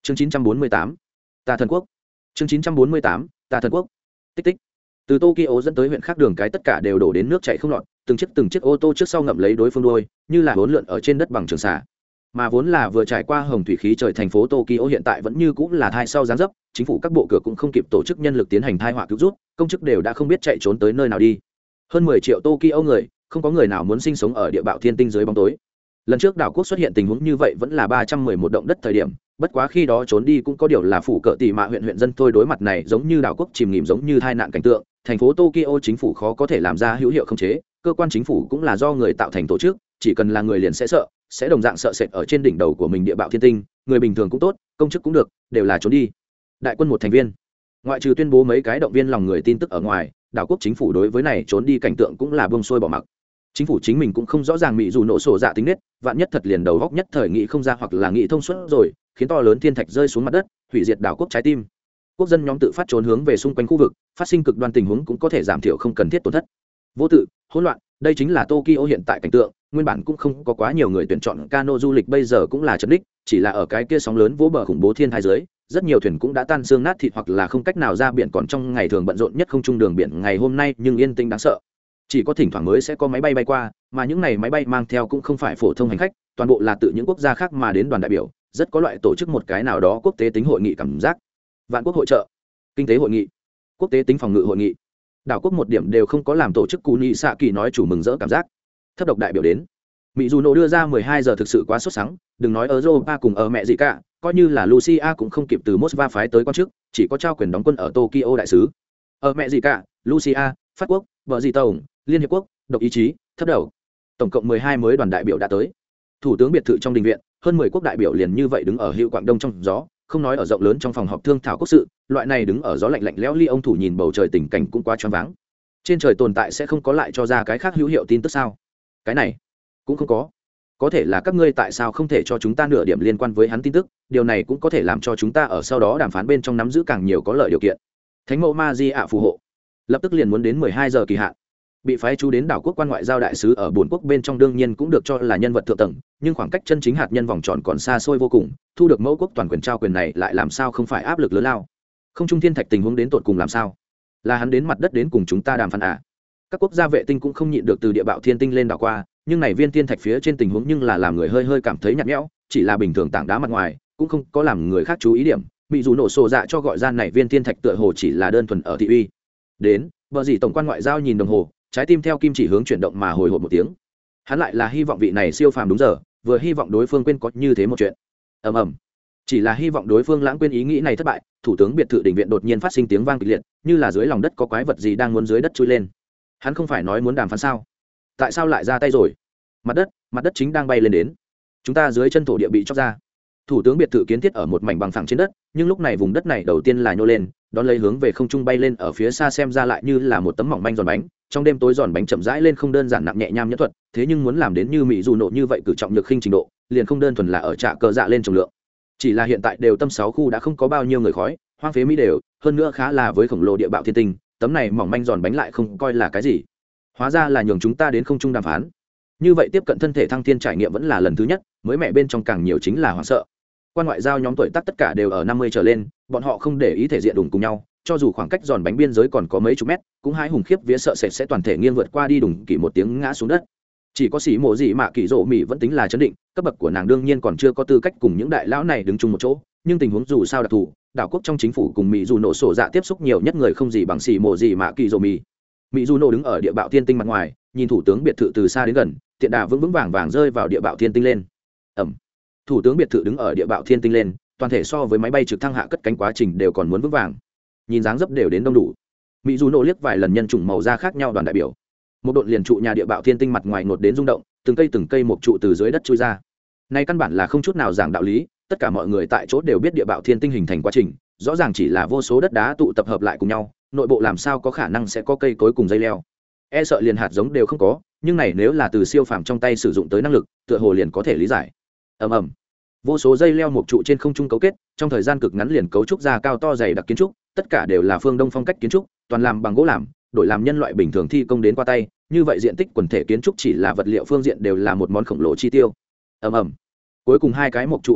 Chương 948, Ta thần quốc. Chương 948, Ta thần quốc. Tích tích. Từ Tokyo dẫn tới huyện khác đường cái tất cả đều đổ đến nước chảy không lọt, từng chiếc ô tô trước sau ngậm lấy đối phương đuôi, như là hỗn lượn ở trên đất bằng trường xạ. Mà vốn là vừa trải qua hồng thủy khí trời thành phố Tokyo hiện tại vẫn như cũng là thai sau giáng dấp, chính phủ các bộ cửa cũng không kịp tổ chức nhân lực tiến hành thai họa cứu rút, công chức đều đã không biết chạy trốn tới nơi nào đi. Hơn 10 triệu Tokyo người, không có người nào muốn sinh sống ở địa bạo thiên tinh dưới bóng tối. Lần trước đảo quốc xuất hiện tình huống như vậy vẫn là 311 động đất thời điểm, bất quá khi đó trốn đi cũng có điều là phủ cỡ tỷ mạ huyện dân thôi. Đối mặt này giống như đảo quốc chìm nghỉm, giống như tai nạn cảnh tượng, thành phố Tokyo chính phủ khó có thể làm ra hữu hiệu khống chế, cơ quan chính phủ cũng là do người tạo thành tổ chức, chỉ cần là người liền sẽ sợ, sẽ đồng dạng sợ sệt ở trên đỉnh đầu của mình địa bạo thiên tinh, người bình thường cũng tốt, công chức cũng được, đều là trốn đi. Đại quân một thành viên, ngoại trừ tuyên bố mấy cái động viên lòng người tin tức ở ngoài, đảo quốc chính phủ đối với này trốn đi cảnh tượng cũng là buông xuôi bỏ mặc. Chính phủ chính mình cũng không rõ ràng mỹ dù nổ sổ dạ tính nết, vạn nhất thật liền đầu góc nhất thời nghĩ không ra hoặc là nghĩ thông suốt rồi, khiến to lớn thiên thạch rơi xuống mặt đất, hủy diệt đảo quốc trái tim. Quốc dân nhóm tự phát trốn hướng về xung quanh khu vực, phát sinh cực đoan tình huống cũng có thể giảm thiểu không cần thiết tổn thất. Vô tự, hỗn loạn, đây chính là Tokyo hiện tại cảnh tượng, nguyên bản cũng không có quá nhiều người tuyển chọn cano du lịch, bây giờ cũng là chật ních, chỉ là ở cái kia sóng lớn vỗ bờ khủng bố thiên thai dưới, rất nhiều thuyền cũng đã tan xương nát thịt hoặc là không cách nào ra biển, còn trong ngày thường bận rộn nhất không trung đường biển ngày hôm nay nhưng yên tĩnh đáng sợ. Chỉ có thỉnh thoảng mới sẽ có máy bay bay qua, mà những này máy bay mang theo cũng không phải phổ thông hành khách, toàn bộ là từ những quốc gia khác mà đến đoàn đại biểu, rất có loại tổ chức một cái nào đó quốc tế tính hội nghị cảm giác. Vạn quốc hội trợ, kinh tế hội nghị, quốc tế tính phòng ngự hội nghị, đảo quốc một điểm đều không có làm tổ chức cù nhị xạ kỳ nói chủ mừng rỡ cảm giác. Thấp độc đại biểu đến, mỹ dù nổ đưa ra 12 giờ thực sự quá sốt sắng, đừng nói ở Europa cùng ở mẹ gì cả, coi như là Lucia cũng không kịp từ Moscow phái tới quan chức, chỉ có trao quyền đóng quân ở Tokyo đại sứ. Ở mẹ gì cả, Lucia, Pháp quốc, vợ gì tổng, Liên hiệp quốc, độc ý chí, thấp đầu, tổng cộng 12 mới đoàn đại biểu đã tới. Thủ tướng biệt thự trong đình viện, hơn 10 quốc đại biểu liền như vậy đứng ở hữu quảng đông trong gió, không nói ở rộng lớn trong phòng họp thương thảo quốc sự, loại này đứng ở gió lạnh lạnh lẽo ly ông thủ nhìn bầu trời tình cảnh cũng quá choáng váng. Trên trời tồn tại sẽ không có lại cho ra cái khác hữu hiệu tin tức sao? Cái này cũng không có thể là các ngươi tại sao không thể cho chúng ta nửa điểm liên quan với hắn tin tức, điều này cũng có thể làm cho chúng ta ở sau đó đàm phán bên trong nắm giữ càng nhiều có lợi điều kiện. Thánh mẫu ma di ạ phù hộ, lập tức liền muốn đến 12 giờ kỳ hạn. Bị phái chú đến đảo quốc quan ngoại giao đại sứ ở bốn quốc bên trong đương nhiên cũng được cho là nhân vật thượng tầng, nhưng khoảng cách chân chính hạt nhân vòng tròn còn xa xôi vô cùng, thu được mẫu quốc toàn quyền trao quyền này lại làm sao không phải áp lực lớn lao. Không trung thiên thạch tình huống đến tột cùng làm sao? Là hắn đến mặt đất đến cùng chúng ta đàm phán à? Các quốc gia vệ tinh cũng không nhịn được từ địa bạo thiên tinh lên đảo qua, nhưng này viên thiên thạch phía trên tình huống nhưng là làm người hơi cảm thấy nhạt nhẽo, chỉ là bình thường tảng đá mặt ngoài, cũng không có làm người khác chú ý điểm. Mỹ dù nổ sổ dạ cho gọi ra này viên thiên thạch tựa hồ chỉ là đơn thuần ở thị uy. Đến, bờ gì tổng quan ngoại giao nhìn đồng hồ, trái tim theo kim chỉ hướng chuyển động mà hồi hộp một tiếng. Hắn lại là hy vọng vị này siêu phàm đúng giờ, vừa hy vọng đối phương quên có như thế một chuyện. Ầm ầm. Chỉ là hy vọng đối phương lãng quên ý nghĩ này thất bại, thủ tướng biệt thự đình viện đột nhiên phát sinh tiếng vang kịch liệt, như là dưới lòng đất có quái vật gì đang muốn dưới đất chui lên. Hắn không phải nói muốn đàm phán sao? Tại sao lại ra tay rồi? Mặt đất chính đang bay lên đến. Chúng ta dưới chân thổ địa bị chóc ra. Thủ tướng biệt thự kiến thiết ở một mảnh bằng phẳng trên đất, nhưng lúc này vùng đất này đầu tiên là nhô lên, đón lấy hướng về không trung bay lên, ở phía xa xem ra lại như là một tấm mỏng manh giòn bánh. Trong đêm tối giòn bánh chậm rãi lên không đơn giản nặng nhẹ nham nhẫn thuật, thế nhưng muốn làm đến như mỹ dù nộ như vậy cử trọng nhược khinh trình độ, liền không đơn thuần là ở trạ cờ dạ lên trọng lượng. Chỉ là hiện tại đều tâm 6 khu đã không có bao nhiêu người khói, hoang phế mỹ đều, hơn nữa khá là với khổng lồ địa bạo thiên tinh, tấm này mỏng manh giòn bánh lại không coi là cái gì. Hóa ra là nhường chúng ta đến không trung đàm phán. Như vậy tiếp cận thân thể thăng thiên trải nghiệm vẫn là lần thứ nhất, mới mẹ bên trong càng nhiều chính là hoảng sợ. Quan ngoại giao nhóm tuổi tác tất cả đều ở 50 trở lên, bọn họ không để ý thể diện đụng cùng nhau, cho dù khoảng cách giòn bánh biên giới còn có mấy chục mét, cũng hái hùng khiếp vía sợ sệt sẽ toàn thể nghiêng vượt qua đi, đùng kỳ một tiếng ngã xuống đất. Chỉ có xỉ mộ gì mà kỳ rộ mỹ vẫn tính là chấn định, cấp bậc của nàng đương nhiên còn chưa có tư cách cùng những đại lão này đứng chung một chỗ, nhưng tình huống dù sao đặc thù, đảo quốc trong chính phủ cùng mỹ dù nổ sổ dạ tiếp xúc nhiều nhất người không gì bằng xỉ mộ gì mà kỳ rộ mỹ. Mỹ dù nổ đứng ở địa bạo thiên tinh mặt ngoài, nhìn thủ tướng biệt thự từ xa đến gần, tiện đà vững vàng vàng rơi vào địa bạo thiên tinh lên. Ẩm. Thủ tướng biệt thự đứng ở địa bạo thiên tinh lên, toàn thể so với máy bay trực thăng hạ cất cánh quá trình đều còn muốn vững vàng, nhìn dáng dấp đều đến đông đủ. Mỹ dù nổ liếc vài lần nhân chủng màu da khác nhau đoàn đại biểu, một đội liền trụ nhà địa bạo thiên tinh mặt ngoài nột đến rung động, từng cây một trụ từ dưới đất chui ra. Nay căn bản là không chút nào giảng đạo lý, tất cả mọi người tại chỗ đều biết địa bạo thiên tinh hình thành quá trình, rõ ràng chỉ là vô số đất đá tụ tập hợp lại cùng nhau, nội bộ làm sao có khả năng sẽ có cây cối cùng dây leo. E sợ liền hạt giống đều không có, nhưng này nếu là từ siêu phàm trong tay sử dụng tới năng lực, tựa hồ liền có thể lý giải. Ầm ầm. Vô số dây leo một trụ trên không trung cấu kết, trong thời gian cực ngắn liền cấu trúc ra cao to dày đặc kiến trúc, tất cả đều là phương Đông phong cách kiến trúc, toàn làm bằng gỗ làm, đổi làm nhân loại bình thường thi công đến qua tay, như vậy diện tích quần thể kiến trúc chỉ là vật liệu phương diện đều là một món khổng lồ chi tiêu. Ầm ầm. Cuối cùng hai cái một trụ hợp lại,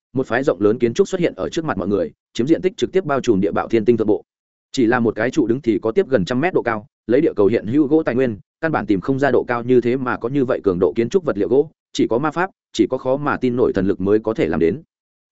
một phái rộng lớn kiến trúc xuất hiện ở trước mặt mọi người, chiếm diện tích trực tiếp bao trùm địa bạo thiên tinh thượng bộ. Chỉ là một cái trụ đứng thì có tiếp gần 100 mét độ cao, lấy địa cầu hiện hữu gỗ tài nguyên, căn bản tìm không ra độ cao như thế mà có như vậy cường độ kiến trúc vật liệu gỗ, chỉ có ma pháp, chỉ có khó mà tin nổi thần lực mới có thể làm đến.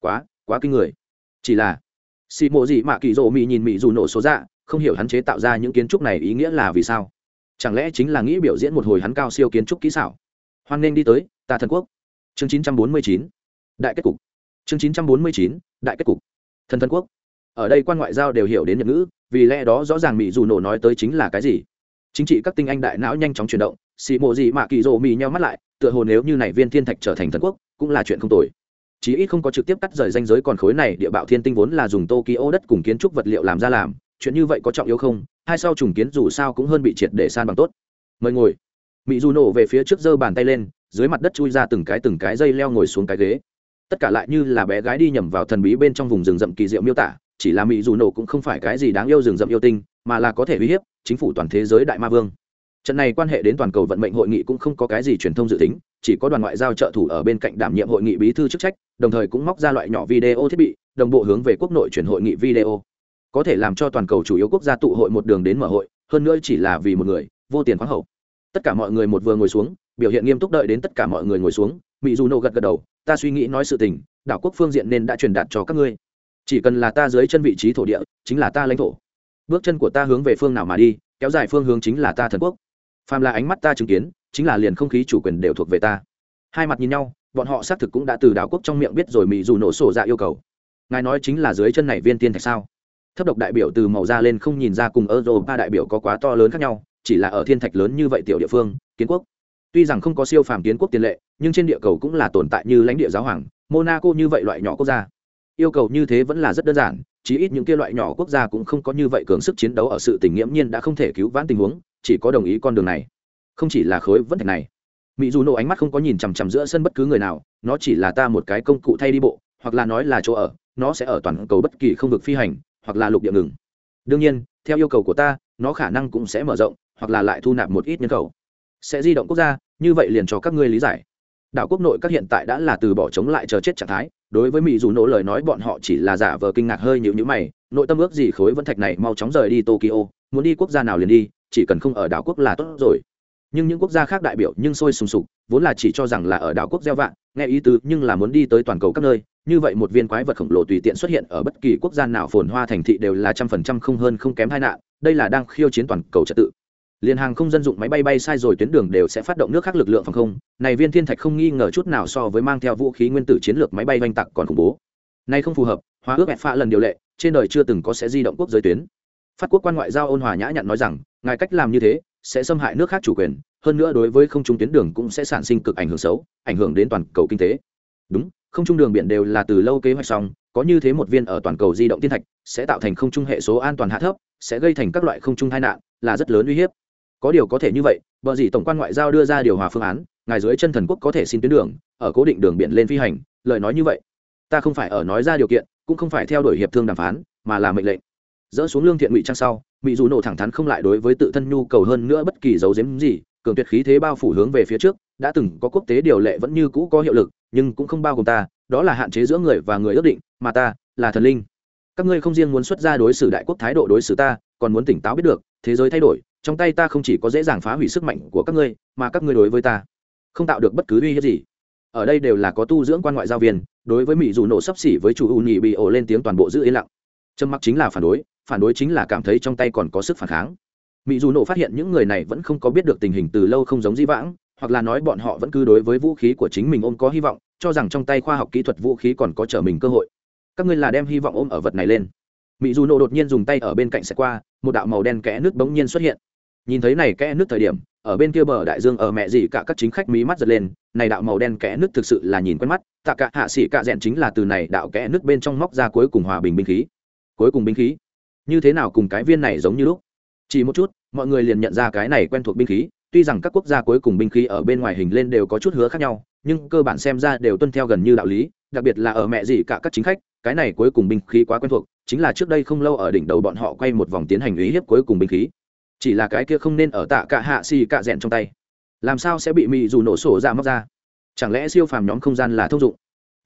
Quá kinh người. Chỉ là xì mộ gì mà kỳ rồ mị nhìn mị dù nổ số dạ, không hiểu hắn chế tạo ra những kiến trúc này ý nghĩa là vì sao. Chẳng lẽ chính là nghĩ biểu diễn một hồi hắn cao siêu kiến trúc kỹ xảo. Hoan nên đi tới Ta Thần Quốc. Chương 949. Đại kết cục. Chương 949. Đại kết cục. Thần Quốc. Ở đây quan ngoại giao đều hiểu đến nhật ngữ, vì lẽ đó rõ ràng mị dù nổ nói tới chính là cái gì. Chính trị các tinh anh đại não nhanh chóng chuyển động, xì mộ gì mà kỳ rồ mị nheo mắt lại, tựa hồ nếu như này viên thiên thạch trở thành thần quốc, cũng là chuyện không tồi. Chí ít không có trực tiếp cắt rời ranh giới, còn khối này địa bạo thiên tinh vốn là dùng Tokyo đất cùng kiến trúc vật liệu làm ra làm, chuyện như vậy có trọng yếu không? Hai sau trùng kiến dù sao cũng hơn bị triệt để san bằng tốt. Mời ngồi. Mị dù nổ về phía trước giơ bàn tay lên, dưới mặt đất chui ra từng cái dây leo ngồi xuống cái ghế. Tất cả lại như là bé gái đi nhầm vào thần bí bên trong vùng rừng rậm kỳ diệu miêu tả, chỉ là Mị dù nổ cũng không phải cái gì đáng yêu rừng rậm yêu tinh, mà là có thể uy hiếp chính phủ toàn thế giới đại ma vương. Trận này quan hệ đến toàn cầu vận mệnh hội nghị cũng không có cái gì truyền thông dự tính, chỉ có đoàn ngoại giao trợ thủ ở bên cạnh đảm nhiệm hội nghị bí thư chức trách, đồng thời cũng móc ra loại nhỏ video thiết bị, đồng bộ hướng về quốc nội chuyển hội nghị video, có thể làm cho toàn cầu chủ yếu quốc gia tụ hội một đường đến mở hội, hơn nữa chỉ là vì một người, vô tiền khoáng hậu. Tất cả mọi người một vừa ngồi xuống, biểu hiện nghiêm túc đợi đến tất cả mọi người ngồi xuống, Mị dù nổ gật gật đầu, ta suy nghĩ nói sự tình, đảo quốc phương diện nên đã truyền đạt cho các ngươi. Chỉ cần là ta dưới chân vị trí thổ địa, chính là ta lãnh thổ. Bước chân của ta hướng về phương nào mà đi, kéo dài phương hướng chính là ta thần quốc. Phàm là ánh mắt ta chứng kiến, chính là liền không khí chủ quyền đều thuộc về ta. Hai mặt nhìn nhau, bọn họ xác thực cũng đã từ đảo quốc trong miệng biết rồi Mị dù nổ sổ ra yêu cầu. Ngài nói chính là dưới chân này viên tiên thạch sao? Thấp độc đại biểu từ màu da lên không nhìn ra cùng Europa đại biểu có quá to lớn khác nhau, chỉ là ở thiên thạch lớn như vậy tiểu địa phương, kiến quốc. Tuy rằng không có siêu phàm kiến quốc tiền lệ, nhưng trên địa cầu cũng là tồn tại như lãnh địa giáo hoàng, Monaco như vậy loại nhỏ quốc gia. Yêu cầu như thế vẫn là rất đơn giản, chí ít những kia loại nhỏ quốc gia cũng không có như vậy cường sức chiến đấu ở sự tình nghiễm nhiên đã không thể cứu vãn tình huống, chỉ có đồng ý con đường này. Không chỉ là khối vấn thạch này. Mị dù nổ ánh mắt không có nhìn chằm chằm giữa sân bất cứ người nào, nó chỉ là ta một cái công cụ thay đi bộ, hoặc là nói là chỗ ở, nó sẽ ở toàn cầu bất kỳ không vực phi hành, hoặc là lục địa ngừng. Đương nhiên, theo yêu cầu của ta, nó khả năng cũng sẽ mở rộng, hoặc là lại thu nạp một ít nhân khẩu, sẽ di động quốc gia, như vậy liền cho các ngươi lý giải. Đảo quốc nội các hiện tại đã là từ bỏ chống lại chờ chết trạng thái, đối với Mị dù nổ lời nói bọn họ chỉ là giả vờ kinh ngạc hơi nhíu nhíu mày, nội tâm ước gì khối vân thạch này mau chóng rời đi Tokyo, muốn đi quốc gia nào liền đi, chỉ cần không ở đảo quốc là tốt rồi. Nhưng những quốc gia khác đại biểu nhưng sôi sùng sục, vốn là chỉ cho rằng là ở đảo quốc gieo vạn, nghe ý tứ nhưng là muốn đi tới toàn cầu các nơi, như vậy một viên quái vật khổng lồ tùy tiện xuất hiện ở bất kỳ quốc gia nào phồn hoa thành thị đều là 100% không hơn không kém tai nạn, đây là đang khiêu chiến toàn cầu trật tự. Liên hàng không dân dụng máy bay bay sai rồi tuyến đường đều sẽ phát động nước khác lực lượng phòng không, này viên thiên thạch không nghi ngờ chút nào so với mang theo vũ khí nguyên tử chiến lược máy bay oanh tạc còn khủng bố. Này không phù hợp, hóa ước phạ lần điều lệ, trên đời chưa từng có sẽ di động quốc giới tuyến. Phát quốc quan ngoại giao ôn hòa nhã nhặn nói rằng, ngài cách làm như thế sẽ xâm hại nước khác chủ quyền, hơn nữa đối với không trung tuyến đường cũng sẽ sản sinh cực ảnh hưởng xấu, ảnh hưởng đến toàn cầu kinh tế. Đúng, không trung đường biển đều là từ lâu kế hoạch xong, có như thế một viên ở toàn cầu di động thiên thạch sẽ tạo thành không trung hệ số an toàn hạ thấp, sẽ gây thành các loại không trung tai nạn, là rất lớn uy hiếp. Có điều có thể như vậy, bờ gì tổng quan ngoại giao đưa ra điều hòa phương án, ngài dưới chân thần quốc có thể xin tuyến đường, ở cố định đường biển lên phi hành, lời nói như vậy, ta không phải ở nói ra điều kiện, cũng không phải theo đuổi hiệp thương đàm phán, mà là mệnh lệnh. Dỡ xuống lương thiện ngụy trang sau, Mị dù nổ thẳng thắn không lại đối với tự thân nhu cầu hơn nữa bất kỳ dấu giếm gì, cường tuyệt khí thế bao phủ hướng về phía trước, đã từng có quốc tế điều lệ vẫn như cũ có hiệu lực, nhưng cũng không bao gồm ta, đó là hạn chế giữa người và người ước định, mà ta là thần linh. Các ngươi không riêng muốn xuất ra đối xử đại quốc thái độ đối xử ta, còn muốn tỉnh táo biết được, thế giới thay đổi, trong tay ta không chỉ có dễ dàng phá hủy sức mạnh của các ngươi, mà các ngươi đối với ta không tạo được bất cứ uy hiếp gì. Ở đây đều là có tu dưỡng quan ngoại giao viên, đối với Mị dù nổ sắp xỉ với chủ Uni bị ổ lên tiếng toàn bộ giữ yên lặng. Trầm mặc chính là phản đối chính là cảm thấy trong tay còn có sức phản kháng. Mị dù nổ phát hiện những người này vẫn không có biết được tình hình từ lâu không giống dĩ vãng, hoặc là nói bọn họ vẫn cứ đối với vũ khí của chính mình ôm có hy vọng, cho rằng trong tay khoa học kỹ thuật vũ khí còn có trở mình cơ hội. Các ngươi là đem hy vọng ôm ở vật này lên. Mị dù nổ đột nhiên dùng tay ở bên cạnh xẹt qua, một đạo màu đen kẽ nước bỗng nhiên xuất hiện. Nhìn thấy này kẽ nước thời điểm, ở bên kia bờ đại dương ở mẹ gì cả các chính khách mí mắt giật lên, này đạo màu đen kẽ nước thực sự là nhìn quen mắt, tạ cả hạ sĩ cả rèn chính là từ này đạo kẽ nước bên trong móc ra cuối cùng hòa bình binh khí. Cuối cùng binh khí, như thế nào cùng cái viên này giống như lúc? Chỉ một chút, mọi người liền nhận ra cái này quen thuộc binh khí, tuy rằng các quốc gia cuối cùng binh khí ở bên ngoài hình lên đều có chút hứa khác nhau, nhưng cơ bản xem ra đều tuân theo gần như đạo lý, đặc biệt là ở mẹ gì cả các chính khách, cái này cuối cùng binh khí quá quen thuộc, chính là trước đây không lâu ở đỉnh đầu bọn họ quay một vòng tiến hành uy hiếp cuối cùng binh khí. Chỉ là cái kia không nên ở tạ cả hạ xì cả rèn trong tay, làm sao sẽ bị Mị dù nổ sổ ra móc ra? Chẳng lẽ siêu phàm nhóm không gian là thông dụng?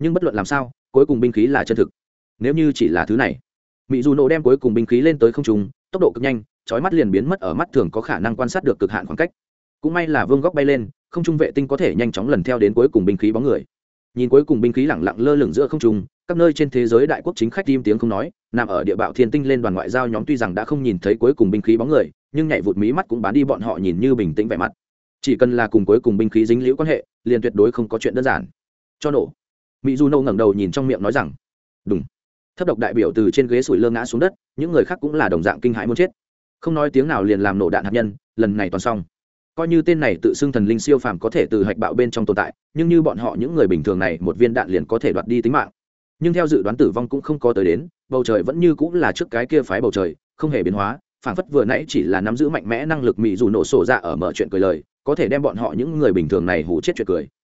nhưng bất luận làm sao cuối cùng binh khí là chân thực. Nếu như chỉ là thứ này, mỹ dù nổ đem cuối cùng binh khí lên tới không trung, tốc độ cực nhanh, chói mắt liền biến mất ở mắt thường có khả năng quan sát được cực hạn khoảng cách. Cũng may là vương góc bay lên, không trung vệ tinh có thể nhanh chóng lần theo đến cuối cùng binh khí bóng người. Nhìn cuối cùng binh khí lẳng lặng lơ lửng giữa không trung, các nơi trên thế giới đại quốc chính khách im tiếng không nói, nằm ở địa bạo thiên tinh lên đoàn ngoại giao nhóm tuy rằng đã không nhìn thấy cuối cùng binh khí bóng người, nhưng nhảy vụt mí mắt cũng bán đi bọn họ nhìn như bình tĩnh vẻ mặt. Chỉ cần là cùng cuối cùng binh khí dính liễu quan hệ, liền tuyệt đối không có chuyện đơn giản. Cho nổ. Mỹ Du Nô ngẩng đầu nhìn trong miệng nói rằng, "Đùng." Thấp độc đại biểu từ trên ghế sủi lơ ngã xuống đất, những người khác cũng là đồng dạng kinh hãi muốn chết. Không nói tiếng nào liền làm nổ đạn hạt nhân, lần này toàn xong. Coi như tên này tự xưng thần linh siêu phàm có thể từ hạch bạo bên trong tồn tại, nhưng như bọn họ những người bình thường này một viên đạn liền có thể đoạt đi tính mạng. Nhưng theo dự đoán tử vong cũng không có tới đến, bầu trời vẫn như cũng là trước cái kia phái bầu trời, không hề biến hóa, phảng phất vừa nãy chỉ là nắm giữ mạnh mẽ năng lực Mỹ dù nổ sổ ra ở mở chuyện cười lời, có thể đem bọn họ những người bình thường này hù chết chuyện cười.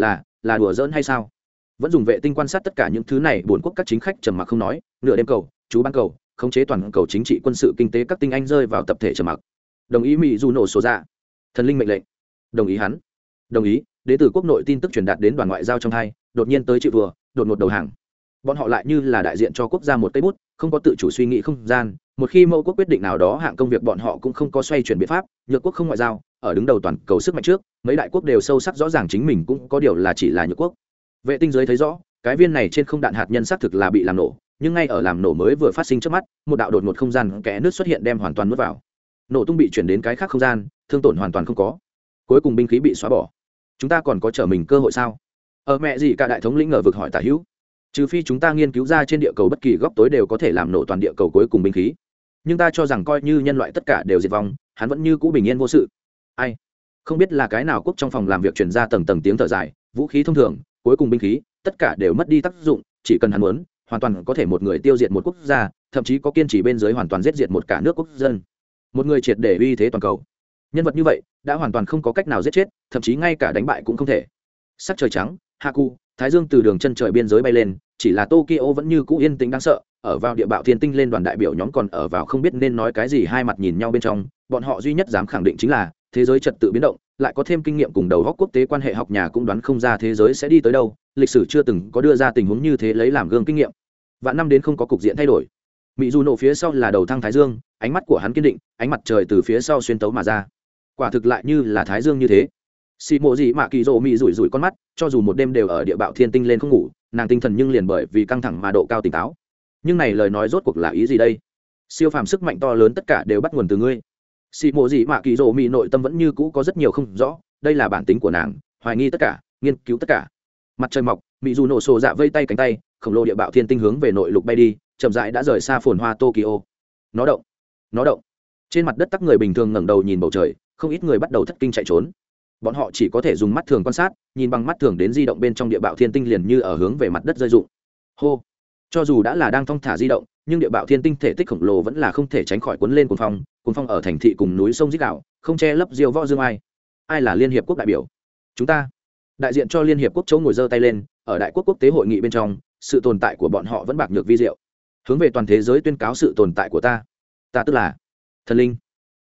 Là đùa giỡn hay sao? Vẫn dùng vệ tinh quan sát tất cả những thứ này, buồn quốc các chính khách trầm mặc không nói, nửa đêm cầu, chú ban cầu, khống chế toàn cầu chính trị quân sự kinh tế các tinh anh rơi vào tập thể trầm mặc. Đồng ý Mỹ dù nổ sổ ra. Thần linh mệnh lệnh. Đồng ý hắn. Đồng ý. Đế tử quốc nội tin tức truyền đạt đến đoàn ngoại giao trong hai, đột nhiên tới chịu vừa, đột ngột đầu hàng. Bọn họ lại như là đại diện cho quốc gia một cây bút, không có tự chủ suy nghĩ không gian, một khi mẫu quốc quyết định nào đó hạng công việc bọn họ cũng không có xoay chuyển biện pháp, nhược quốc không ngoại giao, ở đứng đầu toàn cầu sức mạnh trước, mấy đại quốc đều sâu sắc rõ ràng chính mình cũng có điều là chỉ là nhược quốc. Vệ tinh giới thấy rõ, cái viên này trên không đạn hạt nhân xác thực là bị làm nổ, nhưng ngay ở làm nổ mới vừa phát sinh trước mắt, một đạo đột ngột không gian kẽ nước xuất hiện đem hoàn toàn nuốt vào. Nổ tung bị chuyển đến cái khác không gian, thương tổn hoàn toàn không có. Cuối cùng binh khí bị xóa bỏ. Chúng ta còn có trở mình cơ hội sao? Mẹ gì cả đại thống lĩnh ngờ vực hỏi Tả Hữu. Trừ phi chúng ta nghiên cứu ra trên địa cầu bất kỳ góc tối đều có thể làm nổ toàn địa cầu cuối cùng binh khí. Nhưng ta cho rằng coi như nhân loại tất cả đều diệt vong, hắn vẫn như cũ bình yên vô sự. Ai? Không biết là cái nào quốc trong phòng làm việc truyền ra tầng tầng tiếng thở dài, vũ khí thông thường, cuối cùng binh khí, tất cả đều mất đi tác dụng, chỉ cần hắn muốn, hoàn toàn có thể một người tiêu diệt một quốc gia, thậm chí có kiên trì bên dưới hoàn toàn giết diệt một cả nước quốc dân. Một người triệt để uy thế toàn cầu. Nhân vật như vậy đã hoàn toàn không có cách nào giết chết, thậm chí ngay cả đánh bại cũng không thể. Sắc trời trắng, Haku, thái dương từ đường chân trời biên giới bay lên, chỉ là Tokyo vẫn như cũ yên tĩnh đáng sợ. Ở vào địa bạo thiên tinh lên đoàn đại biểu nhóm còn ở vào không biết nên nói cái gì, hai mặt nhìn nhau bên trong, bọn họ duy nhất dám khẳng định chính là thế giới trật tự biến động, lại có thêm kinh nghiệm cùng đầu góc quốc tế quan hệ học nhà cũng đoán không ra thế giới sẽ đi tới đâu, lịch sử chưa từng có đưa ra tình huống như thế lấy làm gương kinh nghiệm. Vạn năm đến không có cục diện thay đổi. Mỹ dù nổ phía sau là đầu thăng thái dương, ánh mắt của hắn kiên định, ánh mặt trời từ phía sau xuyên tấu mà ra, quả thực lại như là thái dương như thế. Xì mộ gì mà kỳ rồ mỹ rủi rủi con mắt, cho dù một đêm đều ở địa bạo thiên tinh lên không ngủ, nàng tinh thần nhưng liền bởi vì căng thẳng mà độ cao tỉnh táo. Nhưng này lời nói rốt cuộc là ý gì đây? Siêu phàm sức mạnh to lớn tất cả đều bắt nguồn từ ngươi. Xì mộ gì mà kỳ rồ mỹ nội tâm vẫn như cũ có rất nhiều không rõ, đây là bản tính của nàng, hoài nghi tất cả, nghiên cứu tất cả. Mặt trời mọc, mỹ dù nổ sổ dạ vây tay cánh tay, khổng lồ địa bạo thiên tinh hướng về nội lục bay đi, chậm rãi đã rời xa phồn hoa Tokyo. Nó động. Trên mặt đất tắc người bình thường ngẩng đầu nhìn bầu trời, không ít người bắt đầu thất kinh chạy trốn. Bọn họ chỉ có thể dùng mắt thường quan sát, nhìn bằng mắt thường đến di động bên trong địa bạo thiên tinh liền như ở hướng về mặt đất rơi rụng. Hô. Cho dù đã là đang thong thả di động, nhưng địa bạo thiên tinh thể tích khổng lồ vẫn là không thể tránh khỏi cuốn lên cuồng phong ở thành thị cùng núi sông rít gào, không che lấp diêu võ dương ai. Ai là liên hiệp quốc đại biểu? Chúng ta. Đại diện cho liên hiệp quốc chỗ ngồi giơ tay lên, ở đại quốc quốc tế hội nghị bên trong, sự tồn tại của bọn họ vẫn bạc nhược vi diệu. Hướng về toàn thế giới tuyên cáo sự tồn tại của ta tức là thần linh.